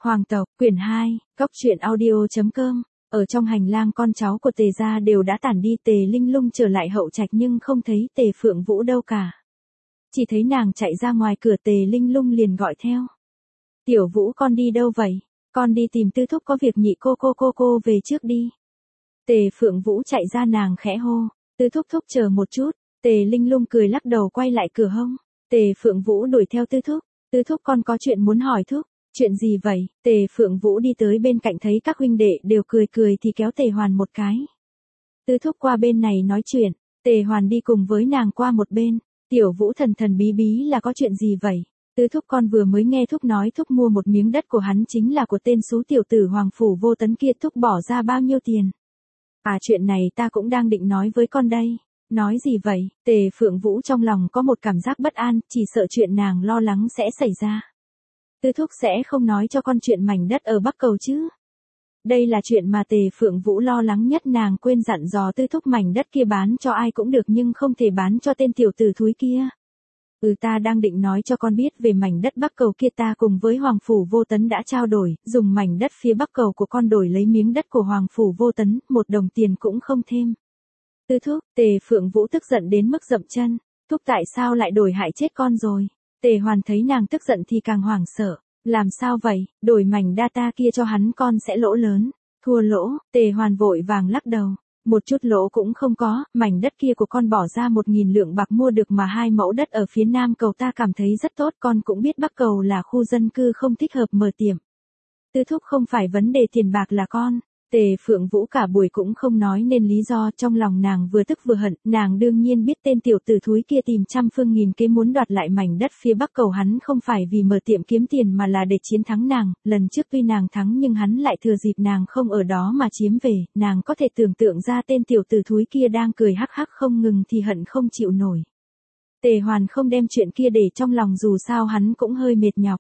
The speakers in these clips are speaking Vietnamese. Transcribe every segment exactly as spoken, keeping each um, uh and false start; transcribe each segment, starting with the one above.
Hoàng tộc, quyển hai, Cóc truyện audio.com. Ở trong hành lang con cháu của Tề gia đều đã tản đi, Tề Linh Lung trở lại hậu trạch nhưng không thấy Tề Phượng Vũ đâu cả. Chỉ thấy nàng chạy ra ngoài cửa, Tề Linh Lung liền gọi theo. Tiểu Vũ, con đi đâu vậy? Con đi tìm Tư Thúc có việc nhị cô cô cô cô về trước đi. Tề Phượng Vũ chạy ra, nàng khẽ hô. Tư Thúc thúc chờ một chút. Tề Linh Lung cười lắc đầu quay lại cửa hông. Tề Phượng Vũ đuổi theo Tư Thúc. Tư Thúc, con có chuyện muốn hỏi thúc. Chuyện gì vậy? Tề Phượng Vũ đi tới bên cạnh thấy các huynh đệ đều cười cười thì kéo Tề Hoàn một cái. Tư Thúc qua bên này nói chuyện. Tề Hoàn đi cùng với nàng qua một bên. Tiểu Vũ thần thần bí bí là có chuyện gì vậy? Tư Thúc, con vừa mới nghe thúc nói thúc mua một miếng đất của hắn chính là của tên xú tiểu tử Hoàng Phủ Vô Tấn kia, thúc bỏ ra bao nhiêu tiền? À, chuyện này ta cũng đang định nói với con đây. Nói gì vậy? Tề Phượng Vũ trong lòng có một cảm giác bất an, chỉ sợ chuyện nàng lo lắng sẽ xảy ra. Tư Thúc sẽ không nói cho con chuyện mảnh đất ở Bắc Cầu chứ? Đây là chuyện mà Tề Phượng Vũ lo lắng nhất, nàng quên dặn dò Tư Thúc mảnh đất kia bán cho ai cũng được nhưng không thể bán cho tên tiểu tử thúi kia. Ừ, ta đang định nói cho con biết về mảnh đất Bắc Cầu kia, ta cùng với Hoàng Phủ Vô Tấn đã trao đổi, dùng mảnh đất phía Bắc Cầu của con đổi lấy miếng đất của Hoàng Phủ Vô Tấn, một đồng tiền cũng không thêm. Tư Thúc, Tề Phượng Vũ tức giận đến mức dậm chân. Thúc, tại sao lại đổi hại chết con rồi? Tề Hoàn thấy nàng tức giận thì càng hoảng sợ. Làm sao vậy? Đổi mảnh data kia cho hắn con sẽ lỗ lớn. Thua lỗ? Tề Hoàn vội vàng lắc đầu. Một chút lỗ cũng không có, mảnh đất kia của con bỏ ra một nghìn lượng bạc mua được mà hai mẫu đất ở phía Nam Cầu ta cảm thấy rất tốt, con cũng biết Bắc Cầu là khu dân cư không thích hợp mở tiệm. Tư Thúc, không phải vấn đề tiền bạc là con. Tề Phượng Vũ cả buổi cũng không nói nên lý do, trong lòng nàng vừa tức vừa hận, nàng đương nhiên biết tên tiểu tử thúi kia tìm trăm phương nghìn kế muốn đoạt lại mảnh đất phía Bắc Cầu hắn không phải vì mở tiệm kiếm tiền mà là để chiến thắng nàng, lần trước tuy nàng thắng nhưng hắn lại thừa dịp nàng không ở đó mà chiếm về, nàng có thể tưởng tượng ra tên tiểu tử thúi kia đang cười hắc hắc không ngừng thì hận không chịu nổi. Tề Hoàn không đem chuyện kia để trong lòng, dù sao hắn cũng hơi mệt nhọc.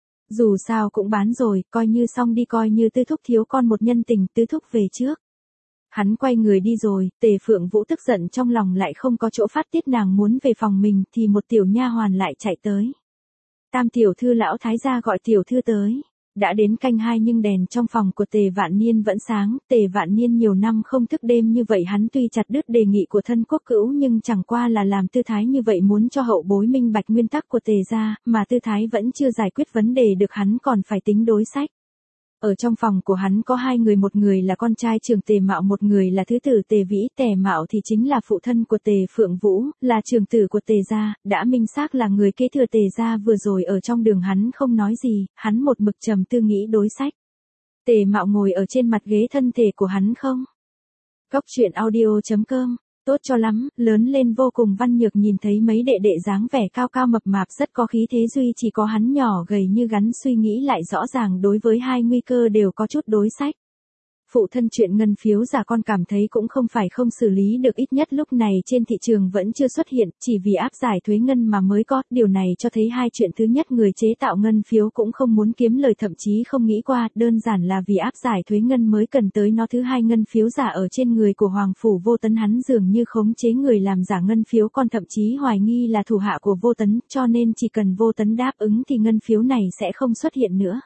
Dù sao cũng bán rồi, coi như xong đi, coi như Tư Thúc thiếu con một nhân tình, Tư Thúc về trước. Hắn quay người đi rồi, Tề Phượng Vũ tức giận trong lòng lại không có chỗ phát tiết, nàng muốn về phòng mình thì một tiểu nha hoàn lại chạy tới. Tam tiểu thư, lão thái gia gọi tiểu thư tới. Đã đến canh hai nhưng đèn trong phòng của Tề Vạn Niên vẫn sáng, Tề Vạn Niên nhiều năm không thức đêm như vậy, hắn tuy chặt đứt đề nghị của thân quốc cữu nhưng chẳng qua là làm tư thái như vậy muốn cho hậu bối minh bạch nguyên tắc của Tề gia, mà tư thái vẫn chưa giải quyết vấn đề được, hắn còn phải tính đối sách. Ở trong phòng của hắn có hai người, một người là con trai trưởng Tề Mạo, một người là thứ tử Tề Vĩ. Tề Mạo thì chính là phụ thân của Tề Phượng Vũ, là trưởng tử của Tề gia, đã minh xác là người kế thừa Tề gia. Vừa rồi ở trong đường hắn không nói gì, hắn một mực trầm tư nghĩ đối sách. Tề Mạo ngồi ở trên mặt ghế, thân thể của hắn không. Cóc truyện audio.com. Tốt cho lắm, lớn lên vô cùng văn nhược, nhìn thấy mấy đệ đệ dáng vẻ cao cao mập mạp rất có khí thế, duy chỉ có hắn nhỏ gầy như gắn, suy nghĩ lại rõ ràng đối với hai nguy cơ đều có chút đối sách. Phụ thân chuyện ngân phiếu giả con cảm thấy cũng không phải không xử lý được, ít nhất lúc này trên thị trường vẫn chưa xuất hiện, chỉ vì áp giải thuế ngân mà mới có, điều này cho thấy hai chuyện: thứ nhất, người chế tạo ngân phiếu cũng không muốn kiếm lời, thậm chí không nghĩ qua, đơn giản là vì áp giải thuế ngân mới cần tới nó; thứ hai, ngân phiếu giả ở trên người của Hoàng Phủ Vô Tấn, hắn dường như khống chế người làm giả ngân phiếu, con thậm chí hoài nghi là thủ hạ của Vô Tấn, cho nên chỉ cần Vô Tấn đáp ứng thì ngân phiếu này sẽ không xuất hiện nữa.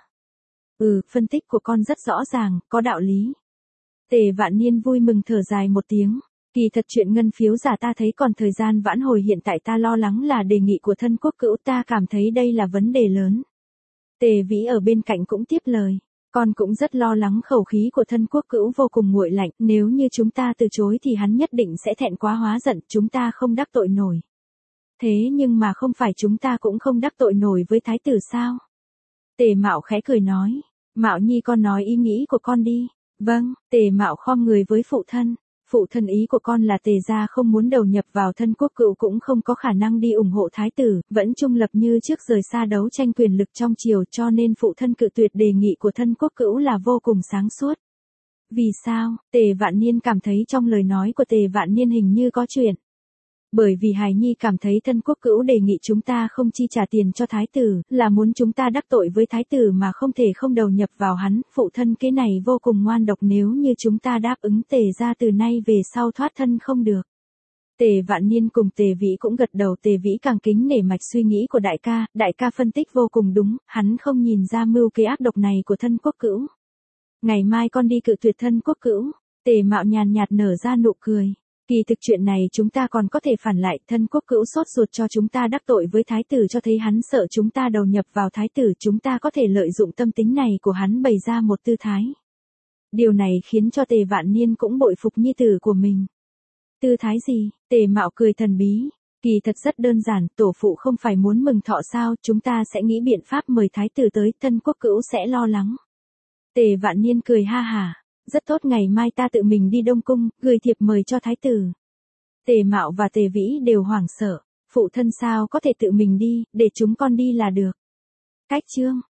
Ừ, phân tích của con rất rõ ràng, có đạo lý. Tề Vạn Niên vui mừng thở dài một tiếng. Kỳ thật chuyện ngân phiếu giả ta thấy còn thời gian vãn hồi, hiện tại ta lo lắng là đề nghị của thân quốc cữu, ta cảm thấy đây là vấn đề lớn. Tề Vĩ ở bên cạnh cũng tiếp lời. Con cũng rất lo lắng, khẩu khí của thân quốc cữu vô cùng nguội lạnh, nếu như chúng ta từ chối thì hắn nhất định sẽ thẹn quá hóa giận, chúng ta không đắc tội nổi. Thế nhưng mà không phải chúng ta cũng không đắc tội nổi với thái tử sao? Tề Mạo khẽ cười nói. Mạo nhi, con nói ý nghĩ của con đi. Vâng. Tề Mạo khom người với phụ thân. Phụ thân, ý của con là Tề gia không muốn đầu nhập vào thân quốc cữu, cũng không có khả năng đi ủng hộ thái tử, vẫn trung lập như trước, rời xa đấu tranh quyền lực trong triều, cho nên phụ thân cự tuyệt đề nghị của thân quốc cữu là vô cùng sáng suốt. Vì sao? Tề Vạn Niên cảm thấy trong lời nói của Tề Vạn Niên hình như có chuyện. Bởi vì hài nhi cảm thấy thân quốc cữu đề nghị chúng ta không chi trả tiền cho thái tử, là muốn chúng ta đắc tội với thái tử mà không thể không đầu nhập vào hắn, phụ thân cái này vô cùng ngoan độc, nếu như chúng ta đáp ứng Tề gia từ nay về sau thoát thân không được. Tề Vạn Niên cùng Tề Vĩ cũng gật đầu, Tề Vĩ càng kính nể mạch suy nghĩ của đại ca, đại ca phân tích vô cùng đúng, hắn không nhìn ra mưu kế ác độc này của thân quốc cữu. Ngày mai con đi cự tuyệt thân quốc cữu, Tề Mạo nhàn nhạt nở ra nụ cười. Kỳ thực chuyện này chúng ta còn có thể phản lại, thân quốc cữu sốt ruột cho chúng ta đắc tội với thái tử cho thấy hắn sợ chúng ta đầu nhập vào thái tử, chúng ta có thể lợi dụng tâm tính này của hắn bày ra một tư thái. Điều này khiến cho Tề Vạn Niên cũng bội phục nhi tử của mình. Tư thái gì? Tề Mạo cười thần bí. Kỳ thật rất đơn giản, tổ phụ không phải muốn mừng thọ sao, chúng ta sẽ nghĩ biện pháp mời thái tử tới, thân quốc cữu sẽ lo lắng. Tề Vạn Niên cười ha hả. Rất tốt, ngày mai ta tự mình đi Đông Cung, gửi thiệp mời cho thái tử. Tề Mạo và Tề Vĩ đều hoảng sợ. Phụ thân sao có thể tự mình đi, để chúng con đi là được. Cách chương.